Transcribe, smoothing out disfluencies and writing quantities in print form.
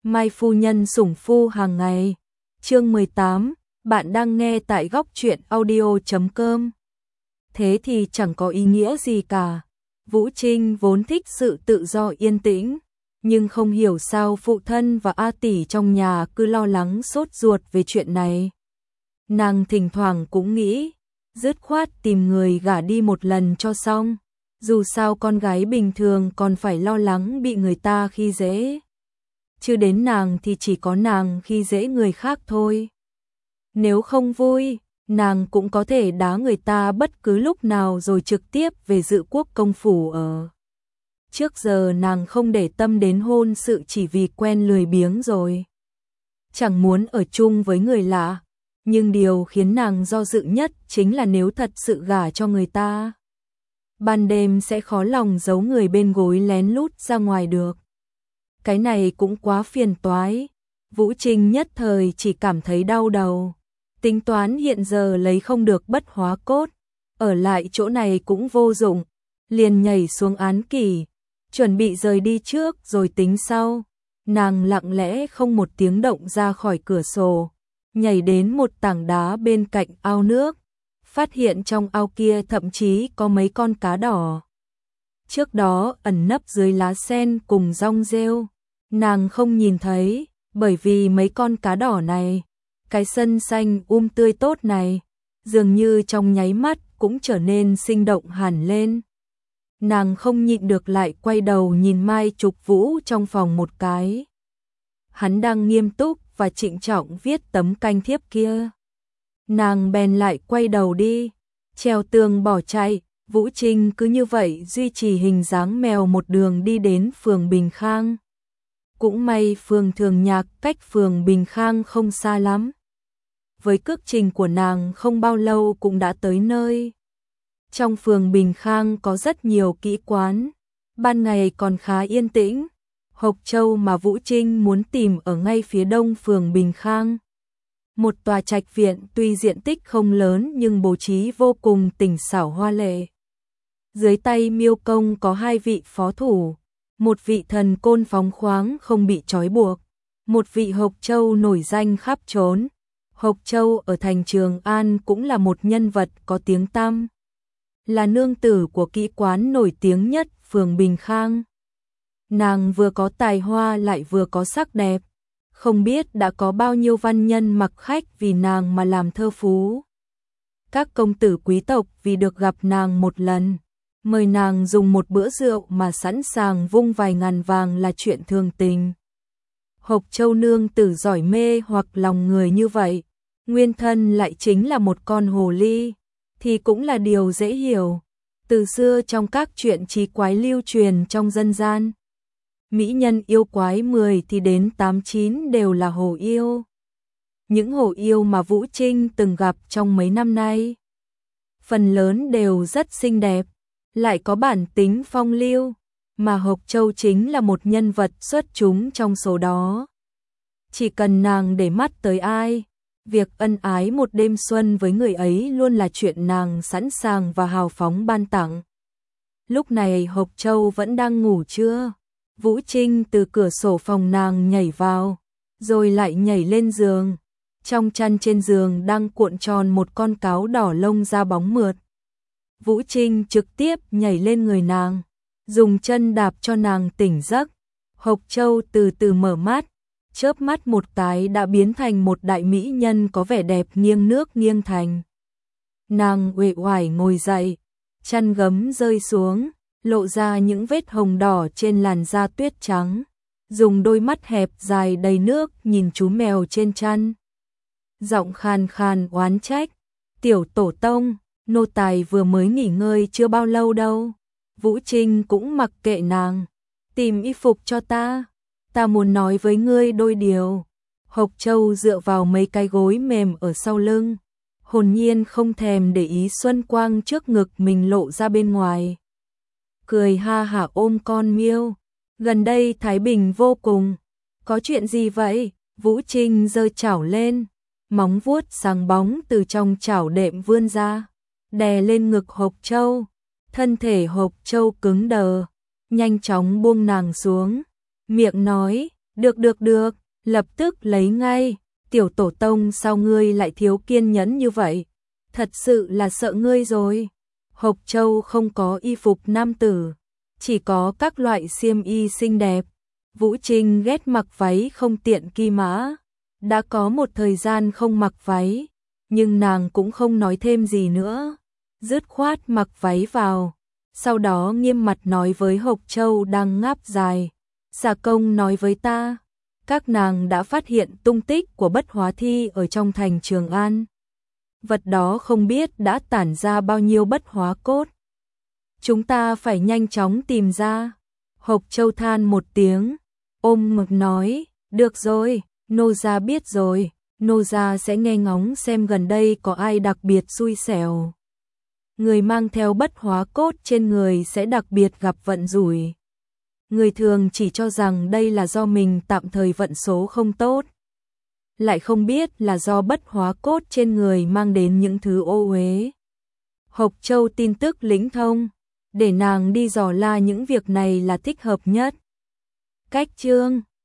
Mai phu nhân sủng phu hàng ngày. Chương 18, bạn đang nghe tại góc truyện audio.com. Thế thì chẳng có ý nghĩa gì cả. Vũ Trinh vốn thích sự tự do yên tĩnh, nhưng không hiểu sao phụ thân và A tỷ trong nhà cứ lo lắng sốt ruột về chuyện này. Nàng thỉnh thoảng cũng nghĩ, dứt khoát tìm người gả đi một lần cho xong. Dù sao con gái bình thường còn phải lo lắng bị người ta khi dễ. Chứ đến nàng thì chỉ có nàng khi dễ người khác thôi. Nếu không vui, nàng cũng có thể đá người ta bất cứ lúc nào rồi trực tiếp về Dự Quốc công phủ ở. Trước giờ nàng không để tâm đến hôn sự chỉ vì quen lười biếng rồi. Chẳng muốn ở chung với người lạ, nhưng điều khiến nàng do dự nhất chính là nếu thật sự gả cho người ta. Ban đêm sẽ khó lòng giấu người bên gối lén lút ra ngoài được. Cái này cũng quá phiền toái. Vũ Trinh nhất thời chỉ cảm thấy đau đầu. Tính toán hiện giờ lấy không được bất hóa cốt, ở lại chỗ này cũng vô dụng, liền nhảy xuống án kỷ, chuẩn bị rời đi trước rồi tính sau. Nàng lặng lẽ không một tiếng động ra khỏi cửa sổ, nhảy đến một tảng đá bên cạnh ao nước, phát hiện trong ao kia thậm chí có mấy con cá đỏ. Trước đó ẩn nấp dưới lá sen cùng rong rêu, nàng không nhìn thấy, bởi vì mấy con cá đỏ này, cái sân xanh tươi tốt này, dường như trong nháy mắt cũng trở nên sinh động hẳn lên. Nàng không nhịn được lại quay đầu nhìn Mai Trục Vũ trong phòng một cái. Hắn đang nghiêm túc và trịnh trọng viết tấm canh thiếp kia. Nàng bèn lại quay đầu đi, trèo tường bỏ chạy. Vũ Trinh cứ như vậy duy trì hình dáng mèo một đường đi đến phường Bình Khang. Cũng may phường Thường Nhạc cách phường Bình Khang không xa lắm. Với cước trình của nàng không bao lâu cũng đã tới nơi. Trong phường Bình Khang có rất nhiều kỹ quán, ban ngày còn khá yên tĩnh. Hộc Châu mà Vũ Trinh muốn tìm ở ngay phía đông phường Bình Khang. Một tòa trạch viện tuy diện tích không lớn nhưng bố trí vô cùng tinh xảo hoa lệ. Dưới tay Miêu Công có 2 vị phó thủ, một vị thần côn phóng khoáng không bị trói buộc, một vị Hộc Châu nổi danh khắp trốn. Hộc Châu ở thành Trường An cũng là một nhân vật có tiếng tăm, là nương tử của kỹ quán nổi tiếng nhất phường Bình Khang. Nàng vừa có tài hoa lại vừa có sắc đẹp, không biết đã có bao nhiêu văn nhân mặc khách vì nàng mà làm thơ phú. Các công tử quý tộc vì được gặp nàng một lần, mời nàng dùng một bữa rượu mà sẵn sàng vung vài ngàn vàng là chuyện thường tình. Hộc Châu nương tử giỏi mê hoặc lòng người như vậy, nguyên thân lại chính là một con hồ ly, thì cũng là điều dễ hiểu. Từ xưa trong các chuyện trí quái lưu truyền trong dân gian, mỹ nhân yêu quái 10 thì đến 8-9 đều là hồ yêu. Những hồ yêu mà Vũ Trinh từng gặp trong mấy năm nay, phần lớn đều rất xinh đẹp, lại có bản tính phong lưu, mà Hộc Châu chính là một nhân vật xuất chúng trong số đó. Chỉ cần nàng để mắt tới ai, việc ân ái một đêm xuân với người ấy luôn là chuyện nàng sẵn sàng và hào phóng ban tặng. Lúc này Hộc Châu vẫn đang ngủ trưa. Vũ Trinh từ cửa sổ phòng nàng nhảy vào, rồi lại nhảy lên giường. Trong chăn trên giường đang cuộn tròn một con cáo đỏ lông da bóng mượt. Vũ Trinh trực tiếp nhảy lên người nàng, dùng chân đạp cho nàng tỉnh giấc. Hộc Châu từ từ mở mắt, chớp mắt một cái đã biến thành một đại mỹ nhân có vẻ đẹp nghiêng nước nghiêng thành. Nàng uể oải ngồi dậy, chăn gấm rơi xuống, lộ ra những vết hồng đỏ trên làn da tuyết trắng, dùng đôi mắt hẹp dài đầy nước nhìn chú mèo trên chăn. Giọng khàn khàn oán trách, "Tiểu tổ tông, nô tài vừa mới nghỉ ngơi chưa bao lâu đâu." Vũ Trinh cũng mặc kệ nàng, "Tìm y phục cho ta, ta muốn nói với ngươi đôi điều." Hộc Châu dựa vào mấy cái gối mềm ở sau lưng, hồn nhiên không thèm để ý xuân quang trước ngực mình lộ ra bên ngoài. Cười ha hả ôm con Miêu, "Gần đây thái bình vô cùng, có chuyện gì vậy?" Vũ Trinh giơ chảo lên, móng vuốt sáng bóng từ trong chảo đệm vươn ra, đè lên ngực Hộc Châu. Thân thể Hộc Châu cứng đờ, nhanh chóng buông nàng xuống, miệng nói, Được, lập tức lấy ngay. Tiểu tổ tông sao ngươi lại thiếu kiên nhẫn như vậy? Thật sự là sợ ngươi rồi. Hộc Châu không có y phục nam tử, chỉ có các loại xiêm y xinh đẹp. Vũ Trinh ghét mặc váy không tiện kỳ mã. Đã có một thời gian không mặc váy, nhưng nàng cũng không nói thêm gì nữa. Dứt khoát mặc váy vào. Sau đó nghiêm mặt nói với Hộc Châu đang ngáp dài. Xà công nói với ta, các nàng đã phát hiện tung tích của bất hóa thi ở trong thành Trường An. Vật đó không biết đã tản ra bao nhiêu bất hóa cốt. Chúng ta phải nhanh chóng tìm ra. Hộc Châu than một tiếng, ôm ngực nói, được rồi, nô gia biết rồi, nô gia sẽ nghe ngóng xem gần đây có ai đặc biệt xui xẻo. Người mang theo bất hóa cốt trên người sẽ đặc biệt gặp vận rủi. Người thường chỉ cho rằng đây là do mình tạm thời vận số không tốt, lại không biết là do bất hóa cốt trên người mang đến những thứ ô uế. Hộc Châu tin tức lĩnh thông, để nàng đi dò la những việc này là thích hợp nhất. Cách chương